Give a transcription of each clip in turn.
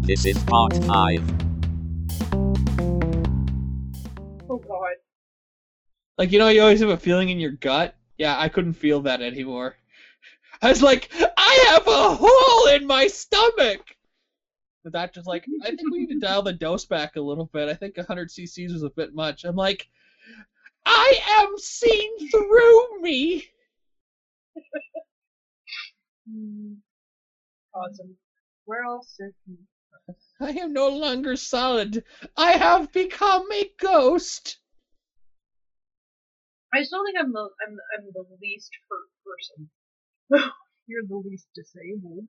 This is part 5. Oh god. Like, you know, you always have a feeling in your gut? Yeah, I couldn't feel that anymore. I was like, I have a hole in my stomach! The doctor's like, I think we need to dial the dose back a little bit. I think 100 cc's was a bit much. I'm like, I am seen through me! Awesome. Where else? I am no longer solid. I have become a ghost. I still think I'm the least hurt person. You're the least disabled.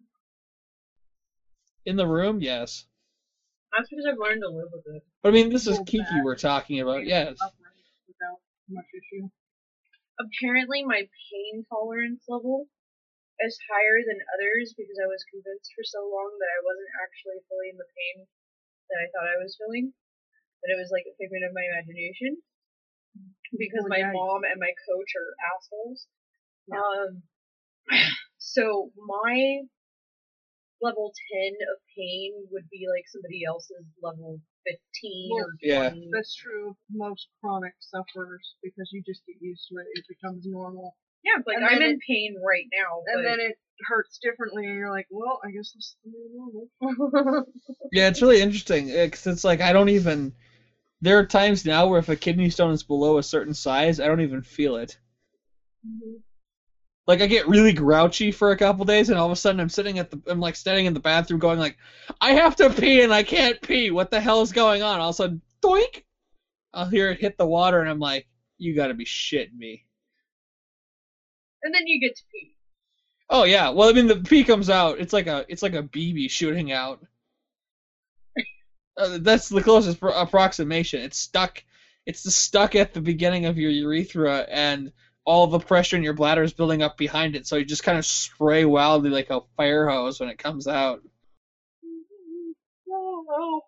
In the room, yes. That's because I've learned to live with it. But I mean, this is Well, Kiki that- we're talking about, yes. Upright without much issue. Apparently, my pain tolerance level is higher than others because I was convinced for so long that I wasn't actually feeling the pain that I thought I was feeling. That it was like a figment of my imagination. Because Well, my yeah. mom and my coach are assholes. Yeah. So my level 10 of pain would be like somebody else's level 15 Well, or 20. yeah. That's true of most chronic sufferers because you just get used to it. It becomes normal. Yeah, like And I'm then in pain right now. And but... then it hurts differently and you're like, well, I guess this is the new normal. Yeah, it's really interesting, because it's like, I don't even... There are times now where if a kidney stone is below a certain size, I don't even feel it. Mhm. Like, I get really grouchy for a couple days, and all of a sudden I'm standing in the bathroom going like, I have to pee and I can't pee. What the hell is going on? All of a sudden, doink! I'll hear it hit the water, and I'm like, you gotta be shitting me. And then you get to pee. Oh yeah, well I mean the pee comes out. It's like a BB shooting out. That's the closest approximation. It's stuck. It's stuck at the beginning of your urethra, and all the pressure in your bladder is building up behind it. So you just kind of spray wildly like a fire hose when it comes out. Ow.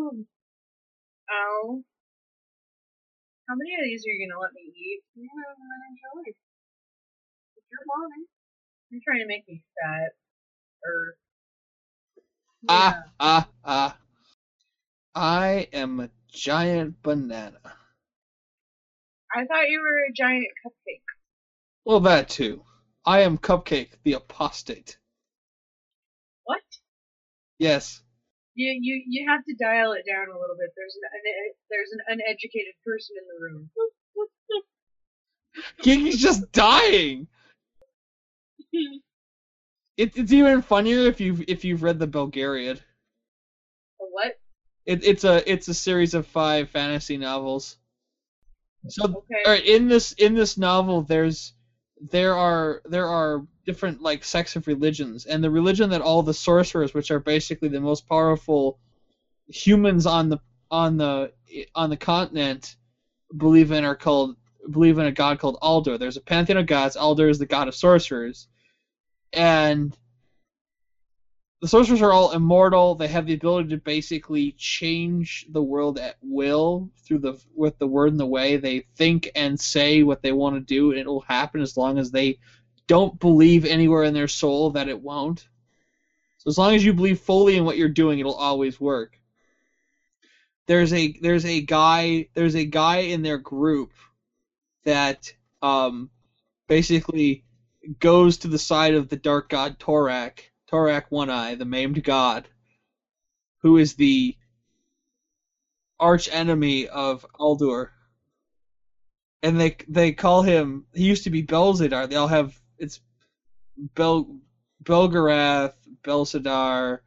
How many of these are you gonna let me eat? Yeah, I enjoy it. It's your body. You're trying to make me fat. Or I am a giant banana. I thought you were a giant cupcake. Well, that too. I am Cupcake, the apostate. What? Yes. You have to dial it down a little bit. There's an uneducated person in the room. Kiki's just dying. It's even funnier if you've read the Belgariad. The what? It's a series of 5 fantasy novels. So Okay. all right, in this novel there are different like sects of religions, and the religion that all the sorcerers, which are basically the most powerful humans on the continent, believe in a god called Aldur. There's a pantheon of gods. Aldur is the god of sorcerers. And the sorcerers are all immortal. They have the ability to basically change the world at will with the word and the way. They think and say what they want to do, and it will happen as long as they don't believe anywhere in their soul that it won't. So as long as you believe fully in what you're doing, it'll always work. There's a guy in their group that basically goes to the side of the dark god Torak One Eye, the maimed god, who is the arch enemy of Aldur. And they call him, he used to be Belzedar. They all have, it's Belgarath, Belzedar,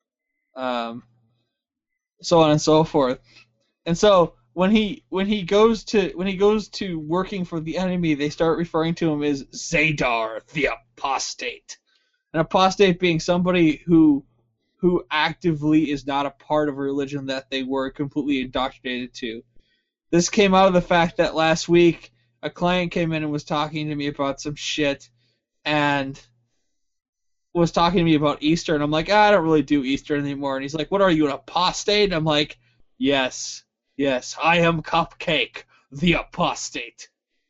so on and so forth. And so when he goes to working for the enemy, they start referring to him as Zadar the Apostate. An apostate being somebody who actively is not a part of a religion that they were completely indoctrinated to. This came out of the fact that last week a client came in and was talking to me about some shit, and was talking to me about Easter, and I'm like, I don't really do Easter anymore. And he's like, what are you, an apostate? And I'm like, yes, I am Cupcake, the apostate.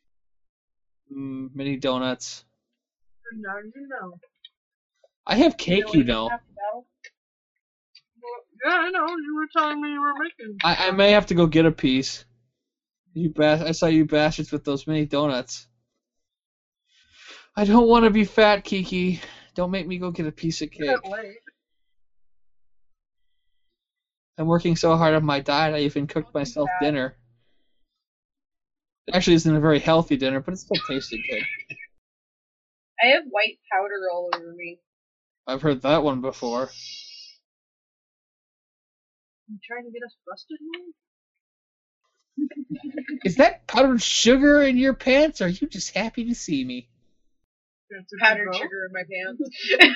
Mini donuts. Now you know. I have cake, you know. Well, Yeah, I know. You were telling me you were making. I may have to go get a piece. I saw you bastards with those mini donuts. I don't want to be fat, Kiki. Don't make me go get a piece of cake. Late. I'm working so hard on my diet, I even cooked myself dinner. It actually isn't a very healthy dinner, but it still tasted good. I have white powder all over me. I've heard that one before. You trying to get us busted, man? Is that powdered sugar in your pants, or are you just happy to see me? Powdered sugar in my pants.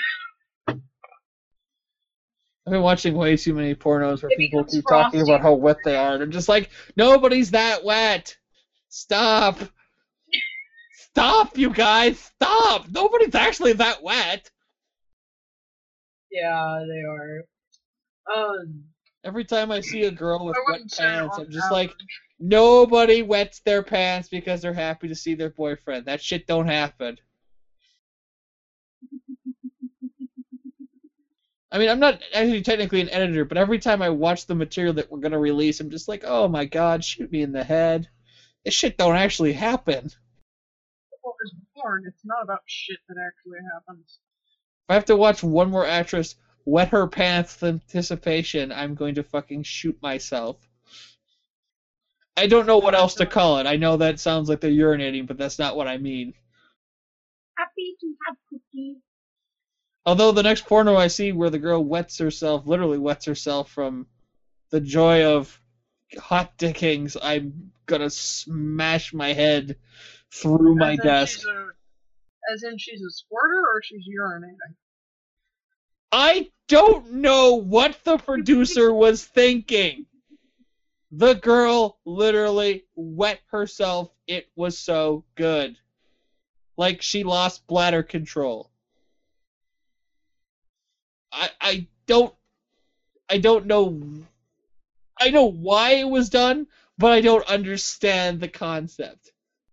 I've been watching way too many pornos where It people becomes keep talking frosty. about how wet they are. They're just like, nobody's that wet. Stop. Stop, you guys. Stop. Nobody's actually that wet. Yeah, they are. Every time I see a girl with I wet wouldn't say pants, on I'm just average. like, nobody wets their pants because they're happy to see their boyfriend. That shit don't happen. I mean, I'm not actually technically an editor, but every time I watch the material that we're going to release, I'm just like, oh my god, shoot me in the head. This shit don't actually happen. Well, it's porn. It's not about shit that actually happens. If I have to watch one more actress wet her pants with anticipation, I'm going to fucking shoot myself. I don't know what else to call it. I know that sounds like they're urinating, but that's not what I mean. Happy to have cookies. Although the next porno I see where the girl literally wets herself from the joy of hot dickings, I'm gonna smash my head through my desk. As in she's a squirter or she's urinating? I don't know what the producer was thinking. The girl literally wet herself. It was so good. Like she lost bladder control. I don't know. I know why it was done, but I don't understand the concept.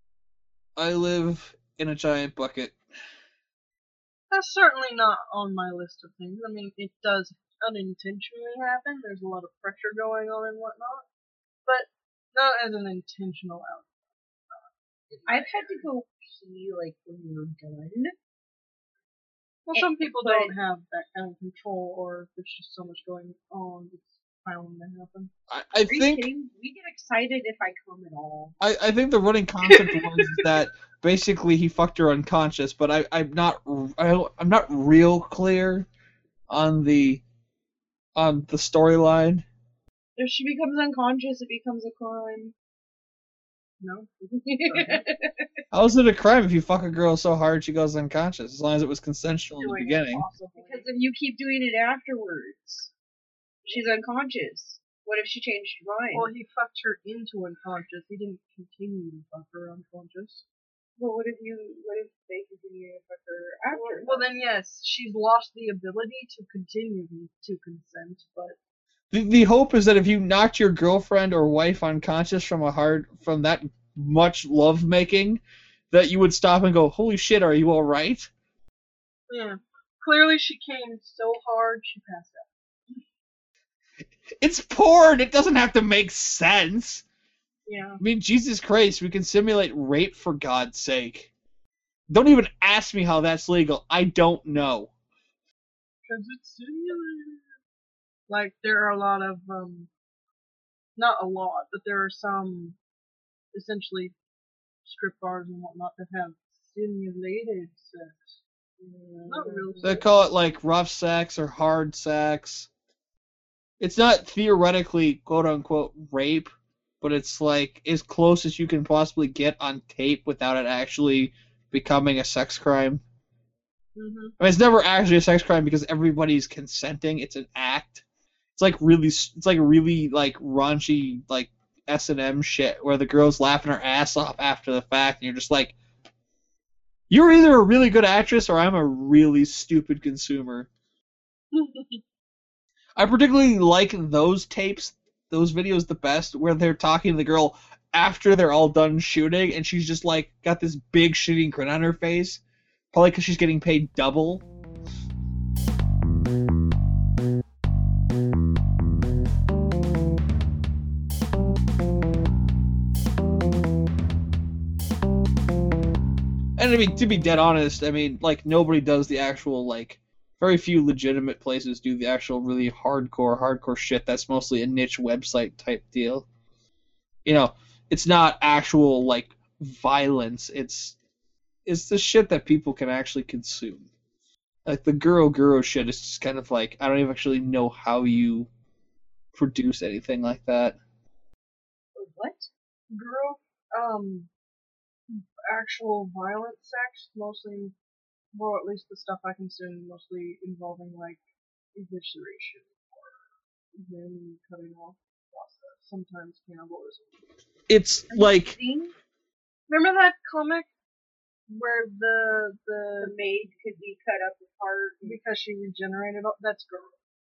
I live in a giant bucket. That's certainly not on my list of things. I mean, it does unintentionally happen. There's a lot of pressure going on and whatnot, but not as an intentional outcome. I've had to go pee like when we're done. Well, some people but- don't have that kind of control, or there's just so much going on. It's bound to happen. I Are you think kidding? We get excited if I come at all. I think the running concept was that basically he fucked her unconscious, but I'm not real clear on the storyline. If she becomes unconscious, it becomes a crime. No. How is it a crime if you fuck a girl so hard she goes unconscious, as long as it was consensual in the Doing it beginning? possibly. Because if you keep doing it afterwards, she's unconscious. What if she changed her mind? Well, he fucked her into unconscious. He didn't continue to fuck her unconscious. Well, what if they continue to fuck her after? Well, then yes, she's lost the ability to continue to consent, but The hope is that if you knocked your girlfriend or wife unconscious from that much love making, that you would stop and go, "Holy shit, are you all right?" yeah. Clearly she came so hard she passed out. It's porn. It doesn't have to make sense. Yeah. I mean, Jesus Christ, we can simulate rape for God's sake. Don't even ask me how that's legal. I don't know. Because it's simulated. Like, there are a lot of, not a lot, but there are some, essentially, strip bars and whatnot that have simulated sex. Not real They sex. call it like rough sex or hard sex. It's not theoretically quote unquote rape, but it's like as close as you can possibly get on tape without it actually becoming a sex crime. Mm-hmm. I mean, it's never actually a sex crime because everybody's consenting. It's an act. It's like really raunchy like S&M shit where the girl's laughing her ass off after the fact, and you're just like, you're either a really good actress or I'm a really stupid consumer. I particularly like those tapes, those videos the best, where they're talking to the girl after they're all done shooting, and she's just like got this big shitting grin on her face, probably because she's getting paid double. And I mean, to be dead honest, I mean, like, nobody does the actual, like, very few legitimate places do the actual really hardcore shit. That's mostly a niche website type deal. You know, it's not actual, like, violence. It's the shit that people can actually consume. Like, the Guro shit is just kind of like, I don't even actually know how you produce anything like that. What? Girl, actual violent sex, mostly, well, at least the stuff I consume, mostly involving, like, evisceration or limb cutting off process, sometimes cannibalism. It's like, Remember that comic where the The maid could be cut up apart. because she regenerated? That's Girl.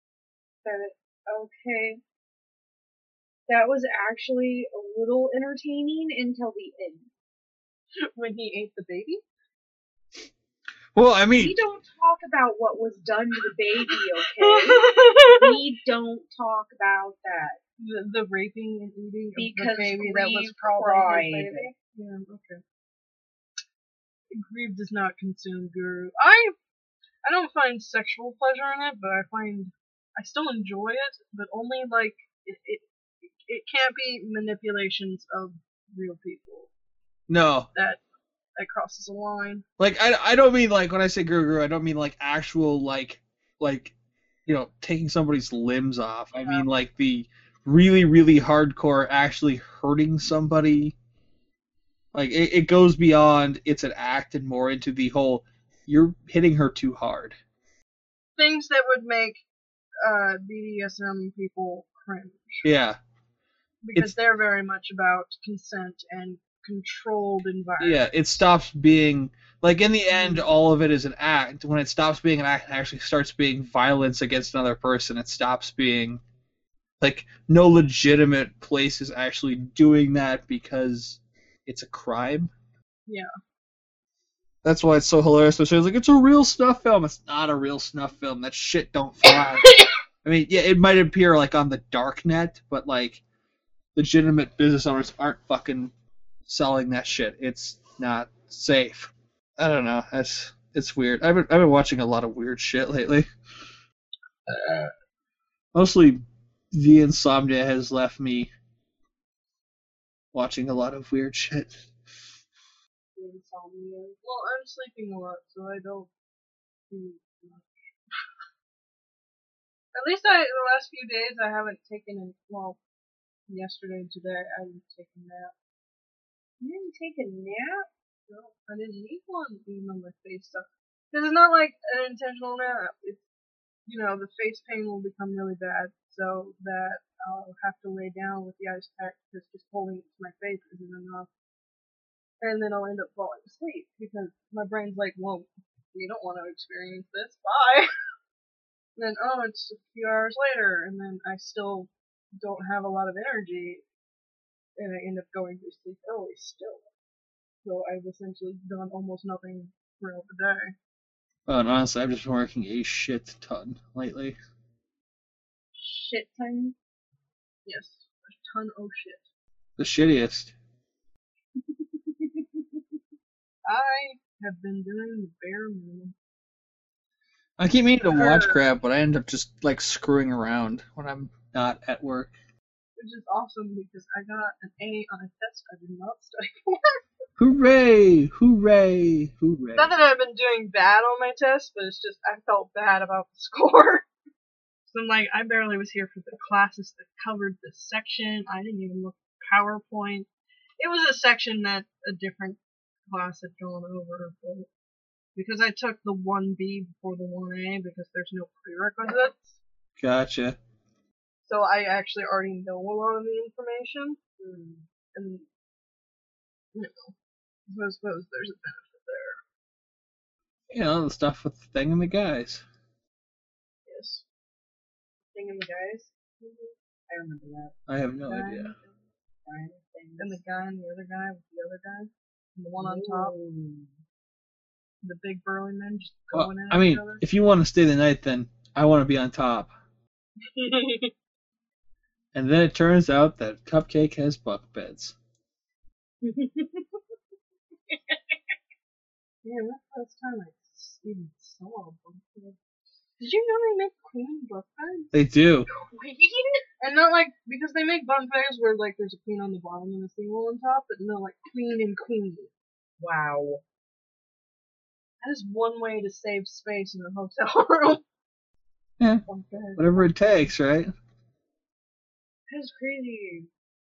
Okay. That was actually a little entertaining until the end. When he ate the baby? well, I mean, We don't talk about what was done to the baby, okay? We don't talk about that. The raping and eating Because of the baby that was Grieve probably cried. his baby? Yeah, okay. Grieve does not consume Guru. I don't find sexual pleasure in it, but I still enjoy it, but only like it can't be manipulations of real people. no. That crosses a line. Like, I don't mean, like, when I say Guru, I don't mean, like, actual, like, you know, taking somebody's limbs off. I mean, like, the really, really hardcore actually hurting somebody. Like, it goes beyond it's an act and more into the whole, you're hitting her too hard. Things that would make BDSM people cringe. Yeah. Because they're very much about consent and controlled environment. Yeah, it stops being, like, in the end, all of it is an act. When it stops being an act and actually starts being violence against another person, it stops being, like, no legitimate place is actually doing that because it's a crime. Yeah. That's why it's so hilarious. So it's like, it's a real snuff film. It's not a real snuff film. That shit don't fly. I mean, yeah, it might appear, like, on the dark net, but, like, legitimate business owners aren't fucking selling that shit. It's not safe. I don't know. It's weird. I've been watching a lot of weird shit lately. Mostly, the insomnia has left me watching a lot of weird shit. Insomnia. Well, I'm sleeping a lot, so I don't do much. At least the last few days I haven't taken yesterday and today I didn't take a nap. You didn't take a nap? No, I didn't need one even though my face sucked. Because it's not like an intentional nap. It's, the face pain will become really bad, so that I'll have to lay down with the ice pack because just holding it to my face isn't enough. And then I'll end up falling asleep because my brain's like, well, we don't want to experience this. Bye. And then, it's a few hours later, and then I still don't have a lot of energy, and I end up going to sleep early still. So I've essentially done almost nothing throughout the day. And honestly, I've just been working a shit ton lately. Shit ton? Yes, a ton of shit. The shittiest. I have been doing the bare minimum. I keep meaning to watch crap, but I end up just, like, screwing around when I'm not at work. Which is awesome because I got an A on a test I did not study for. Hooray! Hooray! Hooray! Not that I've been doing bad on my test, but it's just I felt bad about the score. So I'm like, I barely was here for the classes that covered this section. I didn't even look at PowerPoint. It was a section that a different class had gone over, but because I took the 1B before the 1A because there's no prerequisites. Gotcha. So I actually already know a lot of the information. And, so I suppose there's a benefit there. You know, the stuff with the thing and the guys. Yes. Thing and the guys? I remember that. I have no idea. And the guy and the other guy with the other guy. And the one on top. The big burly men just going at each other. If you want to stay the night, then I want to be on top. And then it turns out that Cupcake has bunk beds. Yeah, that's the first time I even saw a bunk bed. Did you know they make queen bunk beds? They do. Queen? And not like, because they make bunk beds where like there's a queen on the bottom and a single on top, but no, like queen and queen. Wow. That is one way to save space in a hotel room. Yeah. Bunk bed. Whatever it takes, right? That's crazy.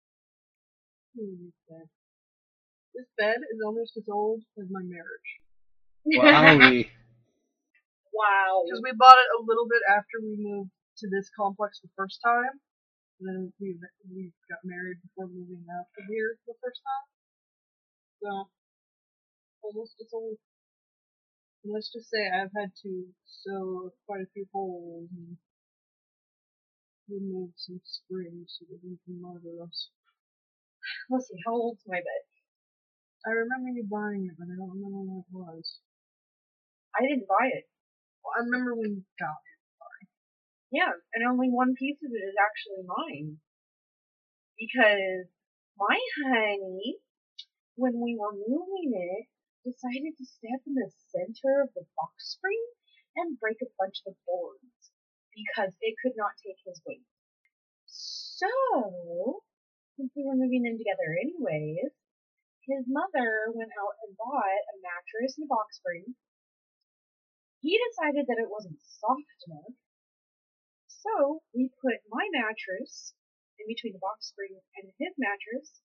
Bed. This bed is almost as old as my marriage. Wowie. Wow. Because we bought it a little bit after we moved to this complex the first time. And then we got married before moving out of here the first time. So, almost as old. And let's just say I've had to sew quite a few holes and remove some springs so that we can murder us. Let's see, how old's my bed? I remember you buying it, but I don't remember when it was. I didn't buy it. Well, I remember when you got it. Yeah, and only one piece of it is actually mine. Because my honey, when we were moving it, decided to step in the center of the box spring and break a bunch of the boards because it could not take his weight. So, since we were moving in together anyways, his mother went out and bought a mattress and a box spring. He decided that it wasn't soft enough, so we put my mattress in between the box spring and his mattress,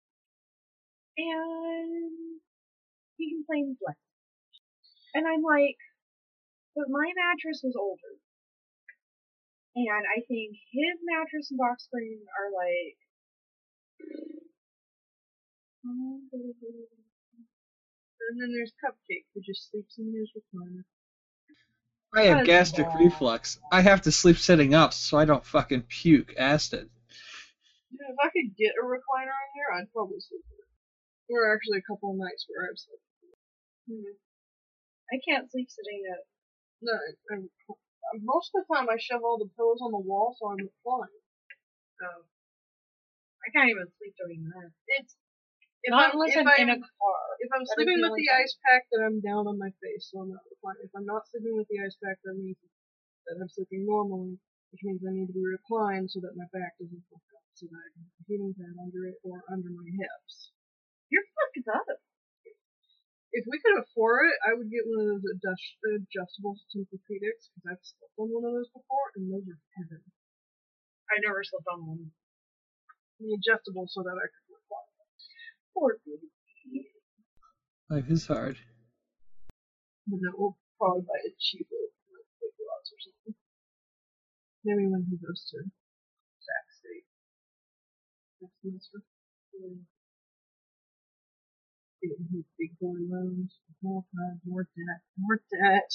and he complains less. And I'm like, but my mattress was older. And I think his mattress and box spring are like... And then there's Cupcake, who just sleeps in his recliner. I have gastric reflux. I have to sleep sitting up so I don't fucking puke acid. Yeah, if I could get a recliner in here, I'd probably sleep in it. There were actually a couple of nights where I've slept in it. I can't sleep sitting up. No, most of the time I shove all the pillows on the wall so I'm reclining. Oh. I can't even sleep doing that. It's if Not I'm unless if I'm in I'm a car. if I'm That is sleeping the with only the time. ice pack, then I'm down on my face, so I'm not reclining. If I'm not sleeping with the ice pack, that means that I'm sleeping normally, which means I need to be reclined so that my back doesn't fuck up, so that I can put a heating pad under it or under my hips. You're fucked up. If we could afford it, I would get one of those adjustable Tempur-Pedics, because I've slept on one of those before, and those are heaven. I never slept on one. The adjustable so that I could recline. Poor baby. Life is hard. But then we'll probably buy it cheaper, like Big Lots or something. Maybe when he goes to Sac State next semester. Getting his big boy loans. Oh god, more debt. More debt.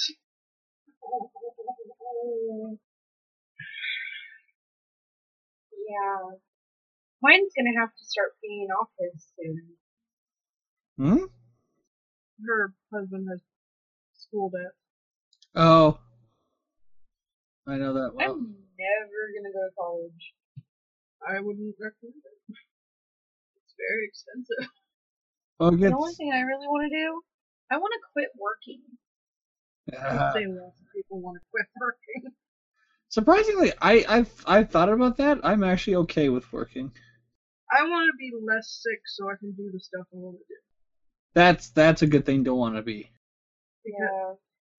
Yeah. Mine's gonna have to start paying off his soon. Hmm? Her husband has school debt. Oh. I know that well. I'm never gonna go to college. I wouldn't recommend it. It's very expensive. Well, The only thing I really want to do, I want to quit working. I'd say lots of people want to quit working. Surprisingly, I've thought about that. I'm actually okay with working. I want to be less sick so I can do the stuff I want to do. That's a good thing to want to be. Because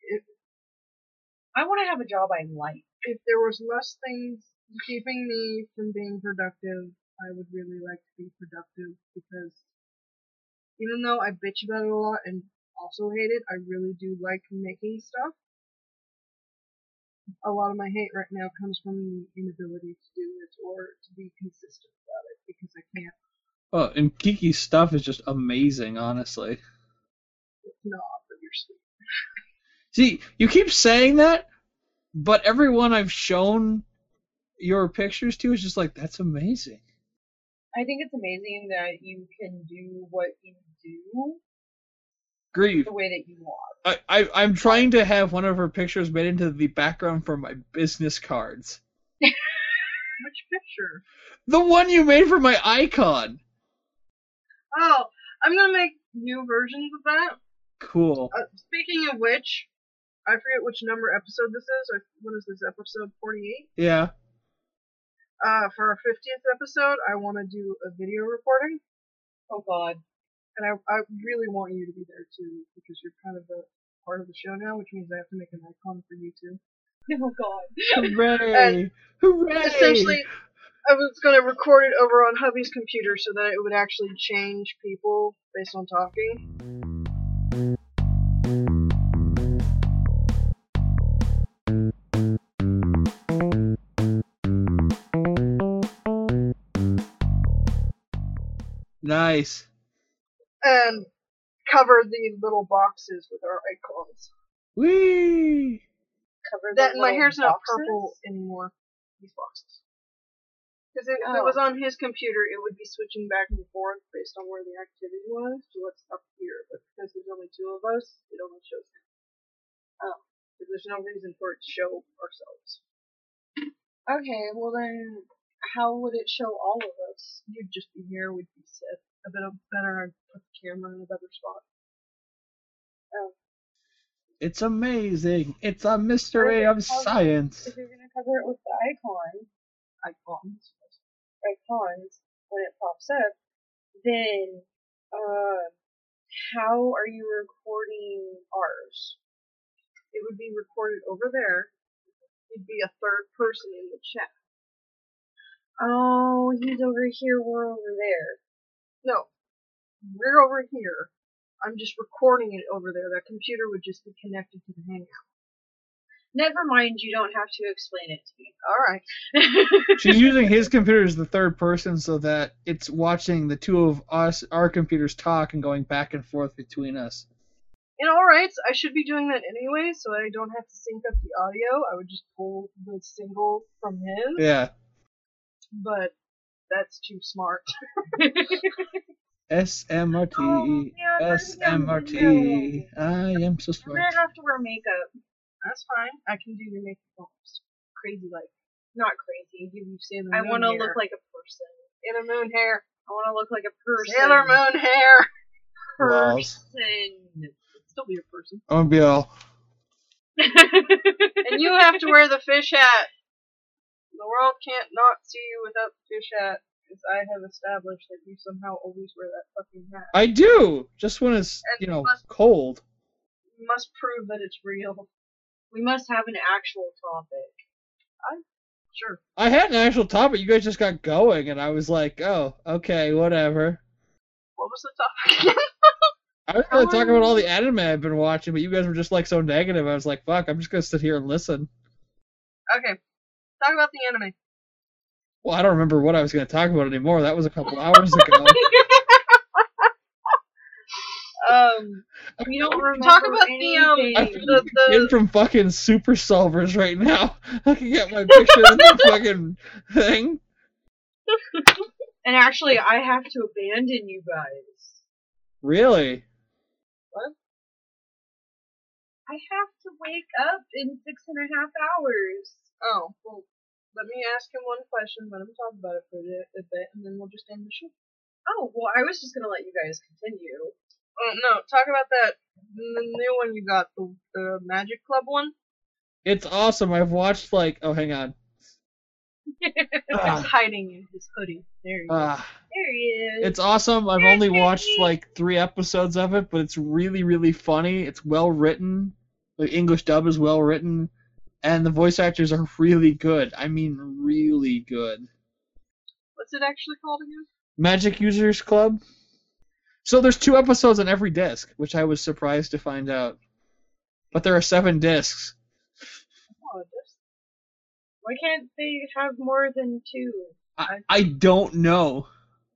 I want to have a job I like. if there was less things keeping me from being productive, I would really like to be productive, because even though I bitch about it a lot and also hate it, I really do like making stuff. A lot of my hate right now comes from the inability to do it or to be consistent about it, because I can't. Well, and Kiki's stuff is just amazing, honestly. It's not, but you're sweet. See, you keep saying that, but everyone I've shown your pictures to is just like, that's amazing. I think it's amazing that you can do what you do Grieve. the way that you want. I'm trying to have one of her pictures made into the background for my business cards. Which picture? The one you made for my icon. Oh, I'm gonna make new versions of that. Cool. Speaking of which, I forget which number episode this is. Or what is this, episode 48? Yeah. For our 50th episode, I want to do a video recording. Oh God. And I really want you to be there too, because you're kind of a part of the show now, which means I have to make an icon for you too. Oh God. Hooray! Hooray! Essentially, I was going to record it over on hubby's computer so that it would actually change people based on talking. Nice. And cover the little boxes with our icons. Whee! Cover the That and my little hair's not boxes? purple anymore. These boxes. Because if it was on his computer, it would be switching back and forth based on where the activity was to what's up here. But because there's only two of us, it only shows him. Oh. Because there's no reason for it to show ourselves. Okay, well then, how would it show all of us? You'd just be here, we'd be set a bit better, I'd put the camera in a better spot. Oh. It's amazing. It's a mystery of science. If you're gonna cover it with the icons when it pops up, then how are you recording ours? It would be recorded over there. You'd be a third person in the chat. Oh, he's over here, we're over there. No, we're over here. I'm just recording it over there. That computer would just be connected to the Hangout. Never mind, you don't have to explain it to me. Alright. She's using his computer as the third person so that it's watching the two of us, our computers talk and going back and forth between us. In all rights, I should be doing that anyway, so I don't have to sync up the audio. I would just pull the single from his. Yeah. But that's too smart. SMRT. Oh, yeah, SMRT. I am so I'm smart. gonna have to wear makeup. That's fine. I can do your makeup almost crazy like. Not crazy. Give you Sailor I Moon want to hair. look like a person. Sailor Moon hair. I want to look like a person. Sailor Moon hair. Walls. Person. Still be a person. I'm gonna be all. And you have to wear the fish hat. The world can't not see you without the fish hat, because I have established that you somehow always wear that fucking hat. I do! Just when it's, And cold. You must prove that it's real. We must have an actual topic. Sure. I had an actual topic, you guys just got going, and I was like, oh, okay, whatever. What was the topic again? I was gonna talk about all the anime I've been watching, but you guys were just like so negative, I was like, fuck, I'm just gonna sit here and listen. Okay. Talk about the anime. Well, I don't remember what I was gonna talk about anymore, that was a couple hours ago. We don't remember Talk about anything. I'm in from fucking Super Solvers right now. Looking at my picture in the fucking thing. And actually, I have to abandon you guys. Really? What? I have to wake up in 6.5 hours. Oh, well, let me ask him one question, let him talk about it for a bit, and then we'll just end the show. Oh, well, I was just gonna let you guys continue. No, talk about that, the new one you got, the Magic Club one. It's awesome. I've watched oh, hang on. He's hiding in his hoodie. There you go. There he is. It's awesome. I've only watched 3 episodes of it, but it's really, really funny. It's well written. The English dub is well written, and the voice actors are really good. I mean, really good. What's it actually called again? Magic Users Club. So there's 2 episodes on every disc, which I was surprised to find out. But there are 7 discs. Oh, just Why can't they have more than 2? I don't know.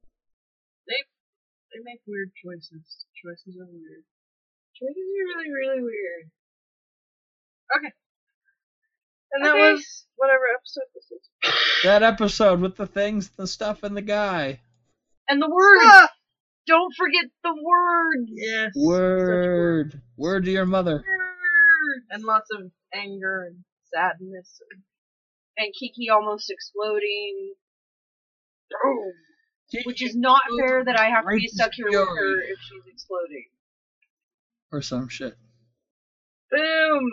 they make weird choices. Choices are weird. Choices are really, really weird. Okay. And that Okay. was whatever episode this is. That episode with the things, the stuff, and the guy. And the words! Ah! Don't forget the words! Yes. Word. Word to your mother. Words! And lots of anger and sadness. And Kiki almost exploding. Boom. Which is not fair that I have to be Great stuck here with her story. if she's exploding. Or some shit. Boom!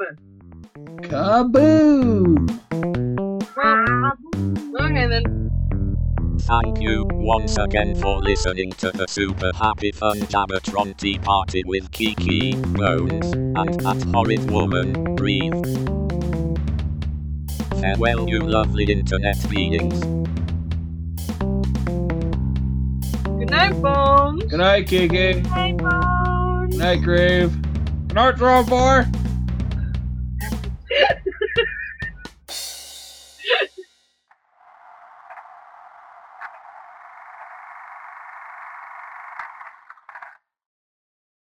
Kaboom! Okay then. Thank you once again for listening to the Super Happy Fun Jabbertron Tea Party with Kiki, Bones, and that horrid woman, Breathe. Farewell, you lovely internet beings. Good night, Bones. Good night, Kiki. Good night, Bones. Good night, Grave. Good night, Throw Boy.